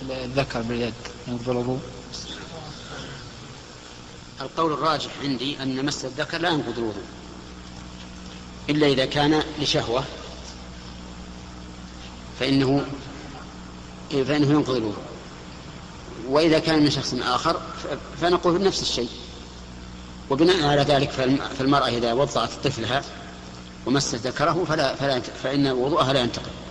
الذكر باليد ينقض الوضوء؟ القول الراجح عندي أن مس الذكر لا ينقض الوضوء إلا إذا كان لشهوة فإنه ينقض الوضوء، وإذا كان من شخص آخر فنقول نفس الشيء. وبناء على ذلك فالمرأة إذا وضعت طفلها ومست ذكره فإن وضوءها لا ينتقض.